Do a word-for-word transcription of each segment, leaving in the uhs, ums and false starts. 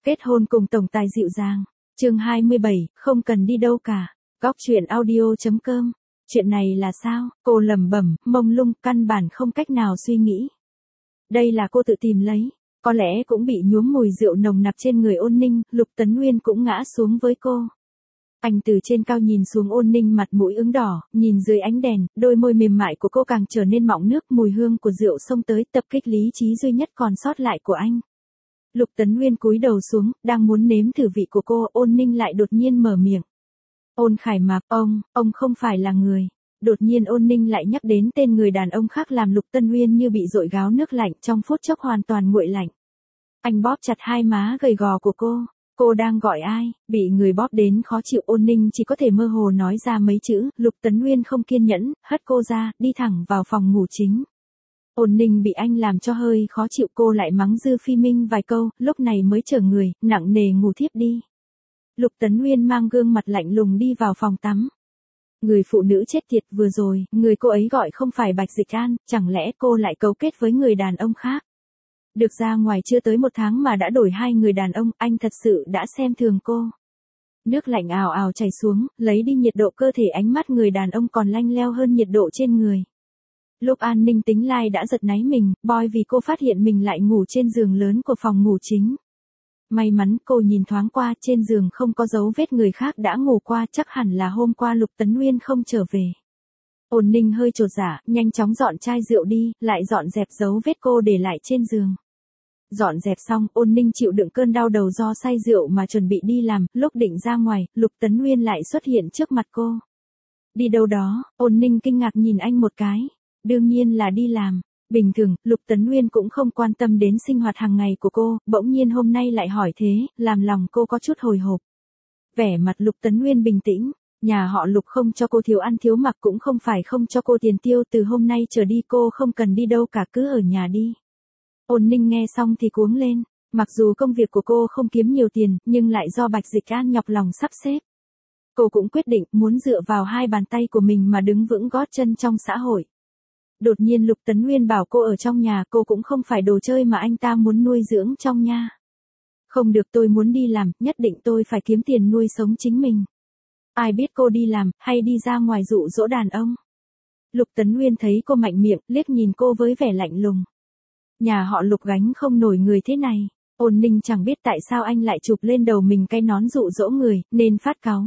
Kết hôn cùng tổng tài dịu dàng. Chương hai mươi bảy, không cần đi đâu cả. Góc truyện audio.com. Chuyện này là sao? Cô lẩm bẩm, mông lung, căn bản không cách nào suy nghĩ. Đây là cô tự tìm lấy. Có lẽ cũng bị nhuốm mùi rượu nồng nặc trên người Ôn Ninh, Lục Tấn Nguyên cũng ngã xuống với cô. Anh từ trên cao nhìn xuống Ôn Ninh, mặt mũi ửng đỏ, nhìn dưới ánh đèn, đôi môi mềm mại của cô càng trở nên mọng nước, mùi hương của rượu xông tới, tập kích lý trí duy nhất còn sót lại của anh. Lục Tấn Nguyên cúi đầu xuống, đang muốn nếm thử vị của cô, Ôn Ninh lại đột nhiên mở miệng. Ôn Khải Mạc, ông, ông không phải là người. Đột nhiên Ôn Ninh lại nhắc đến tên người đàn ông khác làm Lục Tấn Nguyên như bị dội gáo nước lạnh, trong phút chốc hoàn toàn nguội lạnh. Anh bóp chặt hai má gầy gò của cô. Cô đang gọi ai? Bị người bóp đến khó chịu, Ôn Ninh chỉ có thể mơ hồ nói ra mấy chữ. Lục Tấn Nguyên không kiên nhẫn, hất cô ra, đi thẳng vào phòng ngủ chính. Ôn Ninh bị anh làm cho hơi khó chịu, cô lại mắng Dư Phi Minh vài câu, lúc này mới trở người, nặng nề ngủ thiếp đi. Lục Tấn Nguyên mang gương mặt lạnh lùng đi vào phòng tắm. Người phụ nữ chết tiệt vừa rồi, người cô ấy gọi không phải Bạch Dịch An, chẳng lẽ cô lại cấu kết với người đàn ông khác? Được ra ngoài chưa tới một tháng mà đã đổi hai người đàn ông, anh thật sự đã xem thường cô. Nước lạnh ào ào chảy xuống, lấy đi nhiệt độ cơ thể, ánh mắt người đàn ông còn lanh leo hơn nhiệt độ trên người. Lúc An Ninh tính lai đã giật náy mình, boy vì cô phát hiện mình lại ngủ trên giường lớn của phòng ngủ chính. May mắn cô nhìn thoáng qua, trên giường không có dấu vết người khác đã ngủ qua, chắc hẳn là hôm qua Lục Tấn Nguyên không trở về. Ôn Ninh hơi chột dạ, nhanh chóng dọn chai rượu đi, lại dọn dẹp dấu vết cô để lại trên giường. Dọn dẹp xong, Ôn Ninh chịu đựng cơn đau đầu do say rượu mà chuẩn bị đi làm, lúc định ra ngoài, Lục Tấn Nguyên lại xuất hiện trước mặt cô. Đi đâu đó? Ôn Ninh kinh ngạc nhìn anh một cái. Đương nhiên là đi làm. Bình thường, Lục Tấn Nguyên cũng không quan tâm đến sinh hoạt hàng ngày của cô, bỗng nhiên hôm nay lại hỏi thế, làm lòng cô có chút hồi hộp. Vẻ mặt Lục Tấn Nguyên bình tĩnh, nhà họ Lục không cho cô thiếu ăn thiếu mặc, cũng không phải không cho cô tiền tiêu, từ hôm nay trở đi cô không cần đi đâu cả, cứ ở nhà đi. Ôn Ninh nghe xong thì cuống lên, mặc dù công việc của cô không kiếm nhiều tiền, nhưng lại do Bạch Dịch An nhọc lòng sắp xếp. Cô cũng quyết định muốn dựa vào hai bàn tay của mình mà đứng vững gót chân trong xã hội. Đột nhiên Lục Tấn Nguyên bảo cô ở trong nhà, cô cũng không phải đồ chơi mà anh ta muốn nuôi dưỡng trong nhà. Không được, tôi muốn đi làm, nhất định tôi phải kiếm tiền nuôi sống chính mình. Ai biết cô đi làm, hay đi ra ngoài dụ dỗ đàn ông. Lục Tấn Nguyên thấy cô mạnh miệng, liếc nhìn cô với vẻ lạnh lùng. Nhà họ Lục gánh không nổi người thế này. Ôn Ninh chẳng biết tại sao anh lại chụp lên đầu mình cái nón dụ dỗ người, nên phát cáu.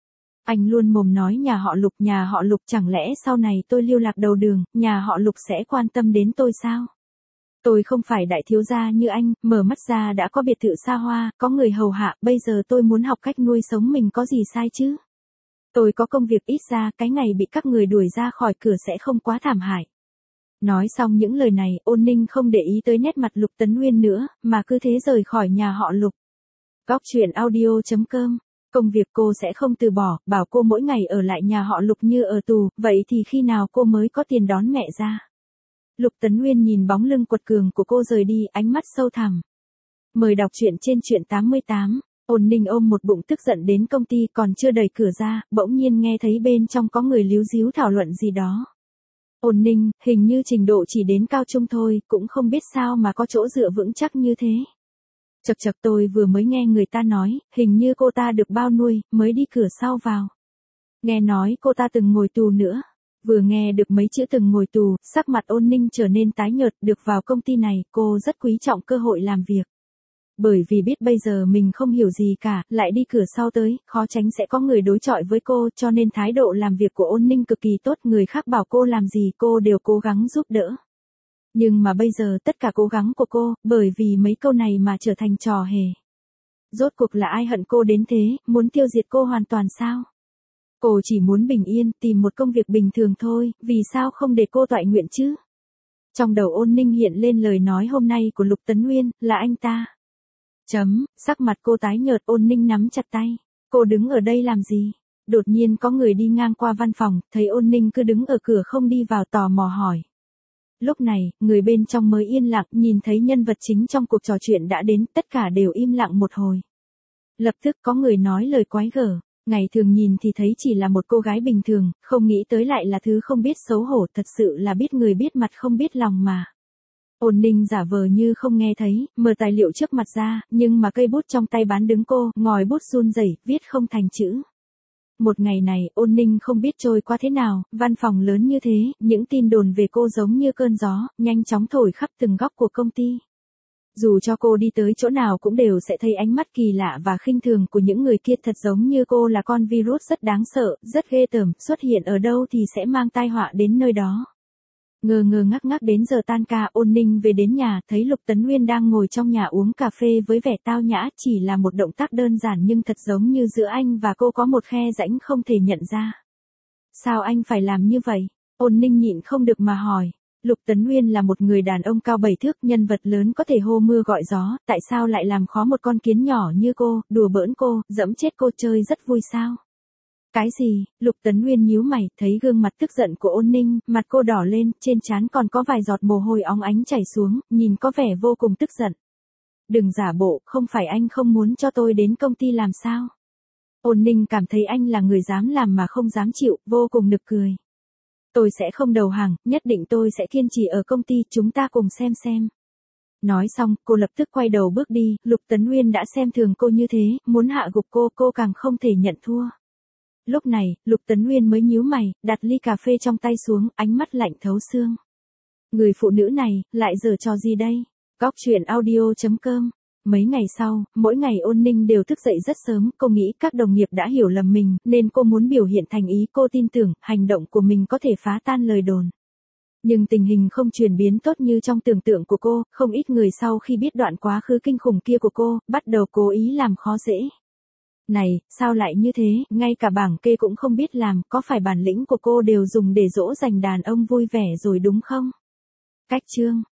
Anh luôn mồm nói nhà họ Lục, nhà họ Lục, chẳng lẽ sau này tôi lưu lạc đầu đường, nhà họ Lục sẽ quan tâm đến tôi sao? Tôi không phải đại thiếu gia như anh, mở mắt ra đã có biệt thự xa hoa, có người hầu hạ, bây giờ tôi muốn học cách nuôi sống mình có gì sai chứ? Tôi có công việc, ít ra cái ngày bị các người đuổi ra khỏi cửa sẽ không quá thảm hại. Nói xong những lời này, Ôn Ninh không để ý tới nét mặt Lục Tấn Nguyên nữa, mà cứ thế rời khỏi nhà họ Lục. Góc truyện audio.com. Công việc cô sẽ không từ bỏ, bảo cô mỗi ngày ở lại nhà họ Lục như ở tù, vậy thì khi nào cô mới có tiền đón mẹ ra? Lục Tấn Nguyên nhìn bóng lưng quật cường của cô rời đi, ánh mắt sâu thẳm. Mời đọc truyện trên truyện tám mươi tám. Ôn Ninh ôm một bụng tức giận đến công ty, còn chưa đẩy cửa ra, bỗng nhiên nghe thấy bên trong có người líu díu thảo luận gì đó. Ôn Ninh, hình như trình độ chỉ đến cao trung thôi, cũng không biết sao mà có chỗ dựa vững chắc như thế. Chậc chậc, tôi vừa mới nghe người ta nói, hình như cô ta được bao nuôi, mới đi cửa sau vào. Nghe nói cô ta từng ngồi tù nữa. Vừa nghe được mấy chữ từng ngồi tù, sắc mặt Ôn Ninh trở nên tái nhợt, được vào công ty này, cô rất quý trọng cơ hội làm việc. Bởi vì biết bây giờ mình không hiểu gì cả, lại đi cửa sau tới, khó tránh sẽ có người đối chọi với cô, cho nên thái độ làm việc của Ôn Ninh cực kỳ tốt, người khác bảo cô làm gì cô đều cố gắng giúp đỡ. Nhưng mà bây giờ tất cả cố gắng của cô, bởi vì mấy câu này mà trở thành trò hề. Rốt cuộc là ai hận cô đến thế, muốn tiêu diệt cô hoàn toàn sao? Cô chỉ muốn bình yên, tìm một công việc bình thường thôi, vì sao không để cô toại nguyện chứ? Trong đầu Ôn Ninh hiện lên lời nói hôm nay của Lục Tấn Nguyên, là anh ta. Chấm, sắc mặt cô tái nhợt, Ôn Ninh nắm chặt tay. Cô đứng ở đây làm gì? Đột nhiên có người đi ngang qua văn phòng, thấy Ôn Ninh cứ đứng ở cửa không đi vào, tò mò hỏi. Lúc này, người bên trong mới yên lặng, nhìn thấy nhân vật chính trong cuộc trò chuyện đã đến, tất cả đều im lặng một hồi. Lập tức có người nói lời quái gở, ngày thường nhìn thì thấy chỉ là một cô gái bình thường, không nghĩ tới lại là thứ không biết xấu hổ, thật sự là biết người biết mặt không biết lòng mà. Ôn Ninh giả vờ như không nghe thấy, mở tài liệu trước mặt ra, nhưng mà cây bút trong tay bán đứng cô, ngòi bút run rẩy, viết không thành chữ. Một ngày này, Ôn Ninh không biết trôi qua thế nào, văn phòng lớn như thế, những tin đồn về cô giống như cơn gió, nhanh chóng thổi khắp từng góc của công ty. Dù cho cô đi tới chỗ nào cũng đều sẽ thấy ánh mắt kỳ lạ và khinh thường của những người kia, thật giống như cô là con virus rất đáng sợ, rất ghê tởm, xuất hiện ở đâu thì sẽ mang tai họa đến nơi đó. Ngơ ngơ ngác ngác đến giờ tan ca, Ôn Ninh về đến nhà, thấy Lục Tấn Nguyên đang ngồi trong nhà uống cà phê với vẻ tao nhã, chỉ là một động tác đơn giản nhưng thật giống như giữa anh và cô có một khe rãnh không thể nhận ra. Sao anh phải làm như vậy? Ôn Ninh nhịn không được mà hỏi. Lục Tấn Nguyên là một người đàn ông cao bảy thước, nhân vật lớn có thể hô mưa gọi gió, tại sao lại làm khó một con kiến nhỏ như cô, đùa bỡn cô, dẫm chết cô chơi rất vui sao? Cái gì? Lục Tấn Nguyên nhíu mày, thấy gương mặt tức giận của Ôn Ninh, mặt cô đỏ lên, trên trán còn có vài giọt mồ hôi óng ánh chảy xuống, nhìn có vẻ vô cùng tức giận. Đừng giả bộ, không phải anh không muốn cho tôi đến công ty làm sao? Ôn Ninh cảm thấy anh là người dám làm mà không dám chịu, vô cùng nực cười. Tôi sẽ không đầu hàng, nhất định tôi sẽ kiên trì ở công ty, chúng ta cùng xem xem. Nói xong, cô lập tức quay đầu bước đi, Lục Tấn Nguyên đã xem thường cô như thế, muốn hạ gục cô, cô càng không thể nhận thua. Lúc này, Lục Tấn Nguyên mới nhíu mày, đặt ly cà phê trong tay xuống, ánh mắt lạnh thấu xương. Người phụ nữ này, lại giở trò gì đây? Góc truyện audio chấm com. Mấy ngày sau, mỗi ngày Ôn Ninh đều thức dậy rất sớm, cô nghĩ các đồng nghiệp đã hiểu lầm mình, nên cô muốn biểu hiện thành ý, cô tin tưởng, hành động của mình có thể phá tan lời đồn. Nhưng tình hình không chuyển biến tốt như trong tưởng tượng của cô, không ít người sau khi biết đoạn quá khứ kinh khủng kia của cô, bắt đầu cố ý làm khó dễ. Này, sao lại như thế, ngay cả bảng kê cũng không biết làm, có phải bản lĩnh của cô đều dùng để dỗ dành đàn ông vui vẻ rồi đúng không? Cách chương